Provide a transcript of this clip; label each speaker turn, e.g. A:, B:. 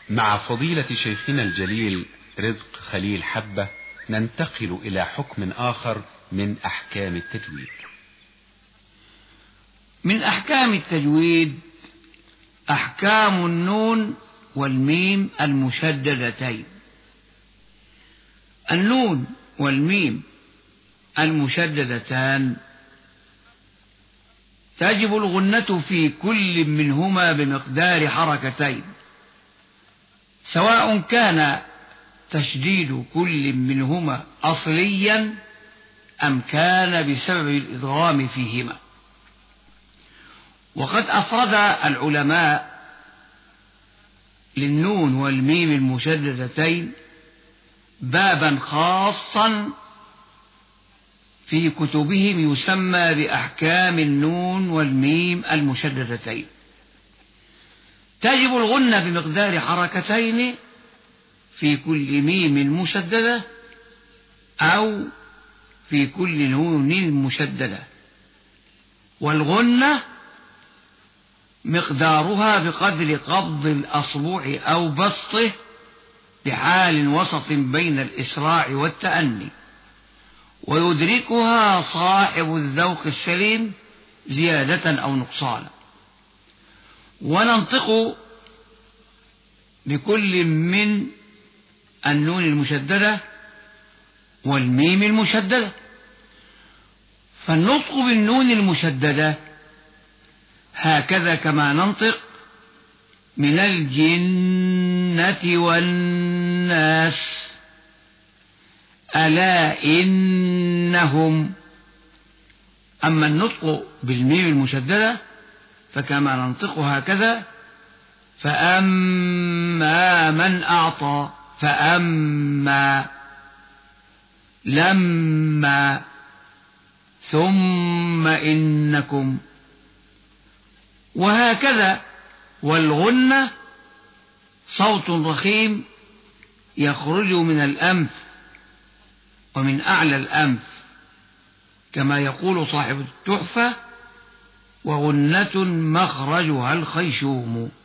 A: مع فضيلة شيخنا الجليل رزق خليل حبة ننتقل إلى حكم آخر من أحكام التجويد.
B: من أحكام التجويد أحكام النون والميم المشددتين. النون والميم المشددتان تجب الغنة في كل منهما بمقدار حركتين، سواء كان تشديد كل منهما أصليا أم كان بسبب الإدغام فيهما. وقد أفرد العلماء للنون والميم المشددتين بابا خاصا في كتبهم يسمى بأحكام النون والميم المشددتين. تجب الغنة بمقدار حركتين في كل ميم مشددة أو في كل نون مشددة، والغنة مقدارها بقدر قبض الأصبع أو بسطه بحال وسط بين الإسراع والتأني، ويدركها صاحب الذوق السليم زيادة أو نقصانا. وننطق بكل من النون المشددة والميم المشددة. فالنطق بالنون المشددة هكذا كما ننطق من الجنة والناس، ألا إنهم. أما النطق بالميم المشددة فكما ننطق هكذا: فأما من أعطى، فأما، لما، ثم إنكم، وهكذا. والغنة صوت رخيم يخرج من الأنف ومن أعلى الأنف، كما يقول صاحب التحفة: وغنة مخرجها الخيشوم.